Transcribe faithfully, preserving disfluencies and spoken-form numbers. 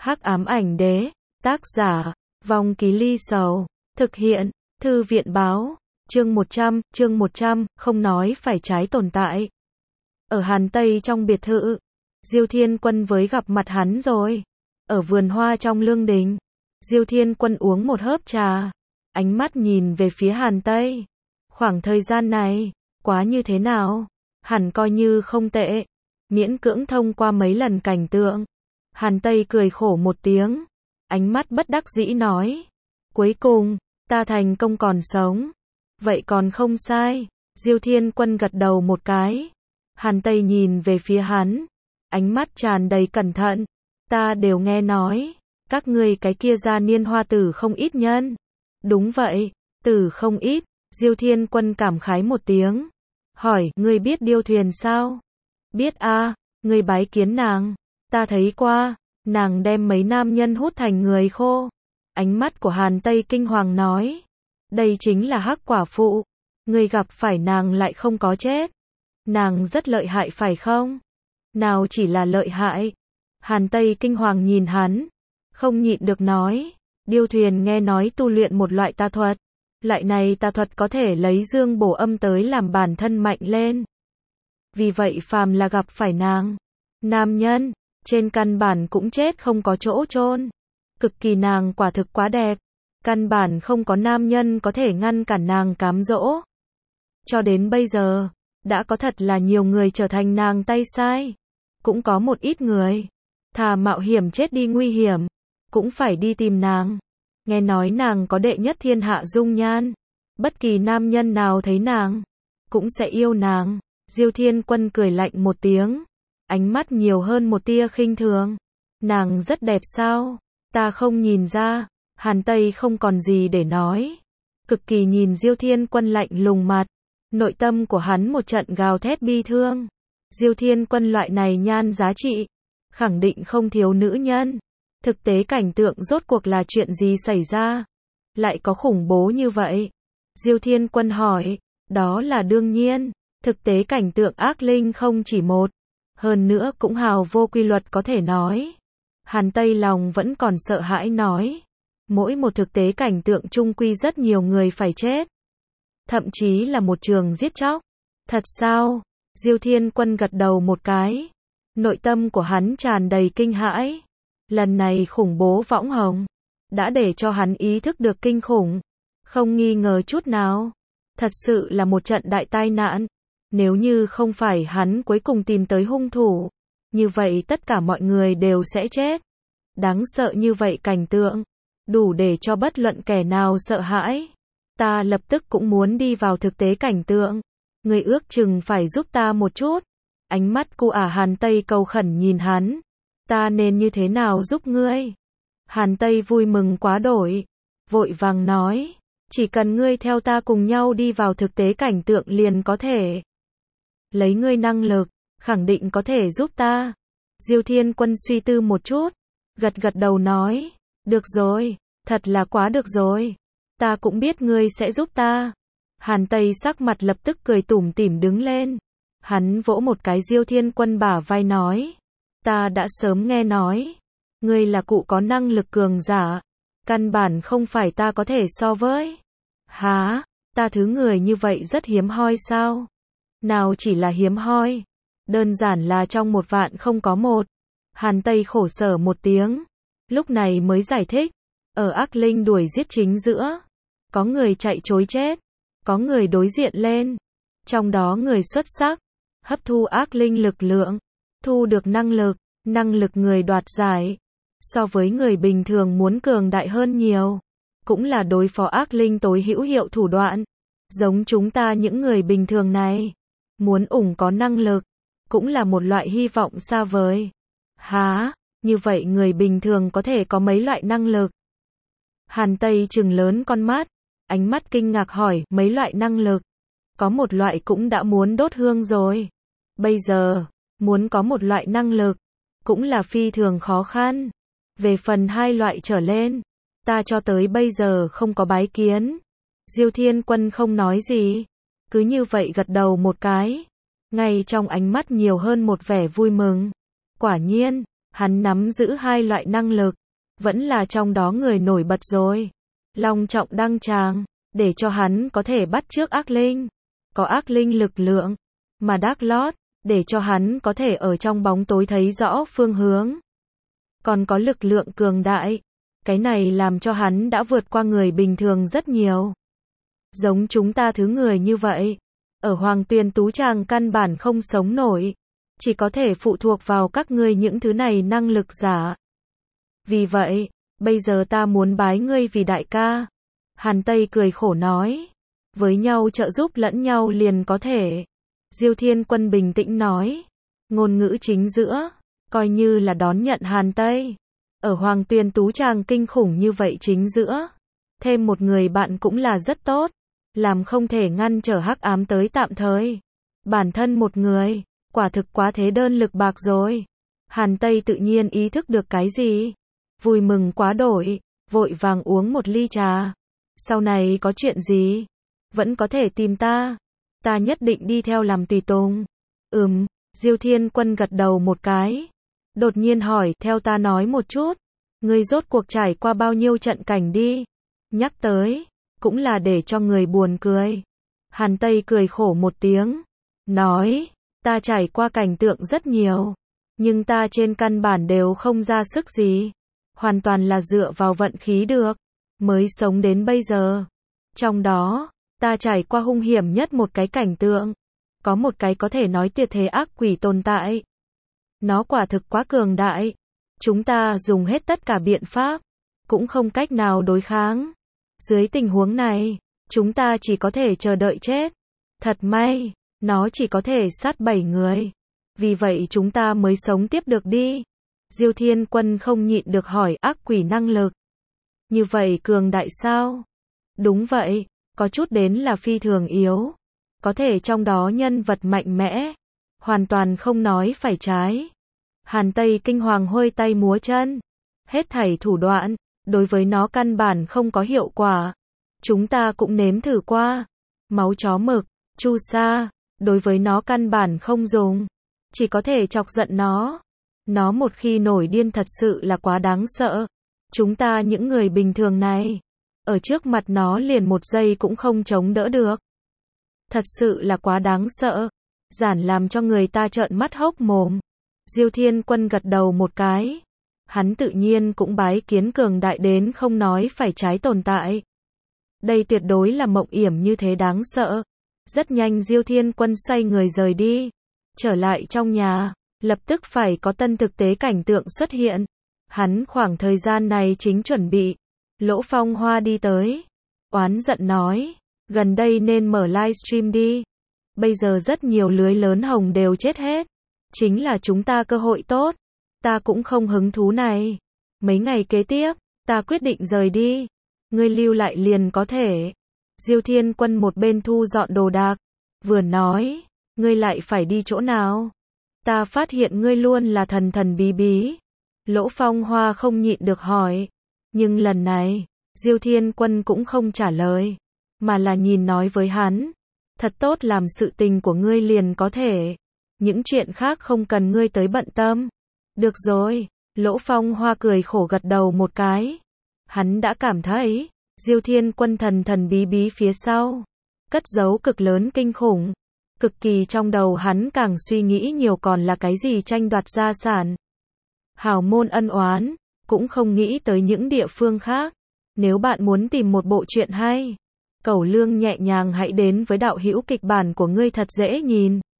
Hắc ám ảnh đế, tác giả, Vong Ký Ly Sầu, thực hiện, Thư viện báo, chương một trăm, chương một trăm, không nói phải trái tồn tại. Ở Hàn Tây trong biệt thự, Diêu Thiên Quân với gặp mặt hắn rồi. Ở vườn hoa trong lương đình, Diêu Thiên Quân uống một hớp trà, ánh mắt nhìn về phía Hàn Tây. Khoảng thời gian này, quá như thế nào? Hẳn coi như không tệ, miễn cưỡng thông qua mấy lần cảnh tượng. Hàn Tây cười khổ một tiếng, ánh mắt bất đắc dĩ nói, cuối cùng, ta thành công còn sống. Vậy còn không sai. Diêu Thiên Quân gật đầu một cái. Hàn Tây nhìn về phía hắn, ánh mắt tràn đầy cẩn thận. Ta đều nghe nói, các ngươi cái kia gia niên hoa tử không ít nhân. Đúng vậy, tử không ít. Diêu Thiên Quân cảm khái một tiếng, hỏi, ngươi biết điêu thuyền sao? Biết a, à, ngươi bái kiến nàng. Ta thấy qua, nàng đem mấy nam nhân hút thành người khô. Ánh mắt của Hàn Tây kinh hoàng nói, đây chính là Hắc quả phụ. Ngươi gặp phải nàng lại không có chết. Nàng rất lợi hại phải không? Nào chỉ là lợi hại. Hàn Tây kinh hoàng nhìn hắn, không nhịn được nói, điêu thuyền nghe nói tu luyện một loại tà thuật. Loại này tà thuật có thể lấy dương bổ âm tới làm bản thân mạnh lên. Vì vậy phàm là gặp phải nàng, nam nhân, trên căn bản cũng chết không có chỗ chôn. Cực kỳ nàng quả thực quá đẹp, căn bản không có nam nhân có thể ngăn cản nàng cám dỗ. Cho đến bây giờ, đã có thật là nhiều người trở thành nàng tay sai. Cũng có một ít người, thà mạo hiểm chết đi nguy hiểm, cũng phải đi tìm nàng. Nghe nói nàng có đệ nhất thiên hạ dung nhan, bất kỳ nam nhân nào thấy nàng, cũng sẽ yêu nàng. Diêu Thiên Quân cười lạnh một tiếng, ánh mắt nhiều hơn một tia khinh thường. Nàng rất đẹp sao? Ta không nhìn ra. Hàn Tây không còn gì để nói, cực kỳ nhìn Diêu Thiên Quân lạnh lùng mặt. Nội tâm của hắn một trận gào thét bi thương. Diêu Thiên Quân loại này nhan giá trị, khẳng định không thiếu nữ nhân. Thực tế cảnh tượng rốt cuộc là chuyện gì xảy ra? Lại có khủng bố như vậy? Diêu Thiên Quân hỏi, đó là đương nhiên. Thực tế cảnh tượng ác linh không chỉ một, hơn nữa cũng hào vô quy luật có thể nói. Hàn Tây lòng vẫn còn sợ hãi nói, mỗi một thực tế cảnh tượng chung quy rất nhiều người phải chết. Thậm chí là một trường giết chóc. Thật sao? Diêu Thiên Quân gật đầu một cái. Nội tâm của hắn tràn đầy kinh hãi. Lần này khủng bố võng hồng, đã để cho hắn ý thức được kinh khủng. Không nghi ngờ chút nào. Thật sự là một trận đại tai nạn. Nếu như không phải hắn cuối cùng tìm tới hung thủ, như vậy tất cả mọi người đều sẽ chết. Đáng sợ như vậy cảnh tượng, đủ để cho bất luận kẻ nào sợ hãi. Ta lập tức cũng muốn đi vào thực tế cảnh tượng. Ngươi ước chừng phải giúp ta một chút. Ánh mắt cu ả Hàn Tây cầu khẩn nhìn hắn. Ta nên như thế nào giúp ngươi? Hàn Tây vui mừng quá đổi, vội vàng nói, chỉ cần ngươi theo ta cùng nhau đi vào thực tế cảnh tượng liền có thể. Lấy ngươi năng lực, khẳng định có thể giúp ta. Diêu Thiên Quân suy tư một chút, gật gật đầu nói, được rồi, thật là quá được rồi. Ta cũng biết ngươi sẽ giúp ta. Hàn Tây sắc mặt lập tức cười tủm tỉm đứng lên. Hắn vỗ một cái Diêu Thiên Quân bả vai nói, ta đã sớm nghe nói, ngươi là cụ có năng lực cường giả, căn bản không phải ta có thể so với. Hả? Ta thứ người như vậy rất hiếm hoi sao? Nào chỉ là hiếm hoi, đơn giản là trong một vạn không có một. Hàn Tây khổ sở một tiếng, lúc này mới giải thích, ở ác linh đuổi giết chính giữa, có người chạy trối chết, có người đối diện lên, trong đó người xuất sắc, hấp thu ác linh lực lượng, thu được năng lực, năng lực người đoạt giải, so với người bình thường muốn cường đại hơn nhiều, cũng là đối phó ác linh tối hữu hiệu thủ đoạn. Giống chúng ta những người bình thường này, muốn ủng có năng lực, cũng là một loại hy vọng xa vời. Hả? Như vậy người bình thường có thể có mấy loại năng lực? Hàn Tây trừng lớn con mắt, ánh mắt kinh ngạc hỏi, mấy loại năng lực? Có một loại cũng đã muốn đốt hương rồi. Bây giờ, muốn có một loại năng lực, cũng là phi thường khó khăn. Về phần hai loại trở lên, ta cho tới bây giờ không có bái kiến. Diêu Thiên Quân không nói gì, cứ như vậy gật đầu một cái. Ngay trong ánh mắt nhiều hơn một vẻ vui mừng. Quả nhiên, Hắn nắm giữ hai loại năng lực, vẫn là trong đó người nổi bật rồi. Long trọng đăng tràng, để cho hắn có thể bắt chước ác linh, có ác linh lực lượng, mà Dark Lord, để cho hắn có thể ở trong bóng tối thấy rõ phương hướng. Còn có lực lượng cường đại, cái này làm cho hắn đã vượt qua người bình thường rất nhiều. Giống chúng ta thứ người như vậy, ở Hoàng Tuyền Tú Tràng căn bản không sống nổi, chỉ có thể phụ thuộc vào các ngươi những thứ này năng lực giả. Vì vậy, bây giờ ta muốn bái ngươi vì đại ca. Hàn Tây cười khổ nói, với nhau trợ giúp lẫn nhau liền có thể. Diêu Thiên Quân bình tĩnh nói, ngôn ngữ chính giữa, coi như là đón nhận Hàn Tây. Ở Hoàng Tuyền Tú Tràng kinh khủng như vậy chính giữa, thêm một người bạn cũng là rất tốt, làm không thể ngăn trở hắc ám tới tạm thời. Bản thân một người, quả thực quá thế đơn lực bạc rồi. Hàn Tây tự nhiên ý thức được cái gì, vui mừng quá đổi, vội vàng uống một ly trà. Sau này có chuyện gì, vẫn có thể tìm ta, ta nhất định đi theo làm tùy tùng. Ừm, Diêu Thiên Quân gật đầu một cái, đột nhiên hỏi, theo ta nói một chút, ngươi rốt cuộc trải qua bao nhiêu trận cảnh đi. Nhắc tới, cũng là để cho người buồn cười. Hàn Tây cười khổ một tiếng, nói, ta trải qua cảnh tượng rất nhiều, nhưng ta trên căn bản đều không ra sức gì, hoàn toàn là dựa vào vận khí được, mới sống đến bây giờ. Trong đó, ta trải qua hung hiểm nhất một cái cảnh tượng, có một cái có thể nói tuyệt thế ác quỷ tồn tại. Nó quả thực quá cường đại, chúng ta dùng hết tất cả biện pháp, cũng không cách nào đối kháng. Dưới tình huống này, chúng ta chỉ có thể chờ đợi chết. Thật may, nó chỉ có thể sát bảy người. Vì vậy chúng ta mới sống tiếp được đi. Diêu Thiên Quân không nhịn được hỏi, ác quỷ năng lực như vậy cường đại sao? Đúng vậy, có chút đến là phi thường yếu. Có thể trong đó nhân vật mạnh mẽ, hoàn toàn không nói phải trái. Hàn Tây kinh hoàng hôi tay múa chân. Hết thảy thủ đoạn, đối với nó căn bản không có hiệu quả. Chúng ta cũng nếm thử qua. Máu chó mực, chu sa, đối với nó căn bản không dùng. Chỉ có thể chọc giận nó. Nó một khi nổi điên thật sự là quá đáng sợ. Chúng ta những người bình thường này, ở trước mặt nó liền một giây cũng không chống đỡ được. Thật sự là quá đáng sợ. Giản làm cho người ta trợn mắt hốc mồm. Diêu Thiên Quân gật đầu một cái. Hắn tự nhiên cũng bái kiến cường đại đến không nói phải trái tồn tại. Đây tuyệt đối là mộng yểm như thế đáng sợ. Rất nhanh Diêu Thiên Quân xoay người rời đi. Trở lại trong nhà, lập tức phải có tân thực tế cảnh tượng xuất hiện. Hắn khoảng thời gian này chính chuẩn bị. Lỗ Phong Hoa đi tới, oán giận nói, gần đây nên mở livestream đi. Bây giờ rất nhiều lưới lớn hồng đều chết hết. Chính là chúng ta cơ hội tốt. Ta cũng không hứng thú này. Mấy ngày kế tiếp, ta quyết định rời đi. Ngươi lưu lại liền có thể. Diêu Thiên Quân một bên thu dọn đồ đạc, vừa nói, ngươi lại phải đi chỗ nào? Ta phát hiện ngươi luôn là thần thần bí bí. Lỗ Phong Hoa không nhịn được hỏi. Nhưng lần này, Diêu Thiên Quân cũng không trả lời, mà là nhìn nói với hắn, thật tốt làm sự tình của ngươi liền có thể. Những chuyện khác không cần ngươi tới bận tâm. Được rồi, Lỗ Phong Hoa cười khổ gật đầu một cái. Hắn đã cảm thấy, Diêu Thiên Quân thần thần bí bí phía sau, cất giấu cực lớn kinh khủng. Cực kỳ trong đầu hắn càng suy nghĩ nhiều còn là cái gì tranh đoạt gia sản. Hào môn ân oán, cũng không nghĩ tới những địa phương khác. Nếu bạn muốn tìm một bộ truyện hay, Cẩu Lương nhẹ nhàng hãy đến với đạo hữu kịch bản của ngươi thật dễ nhìn.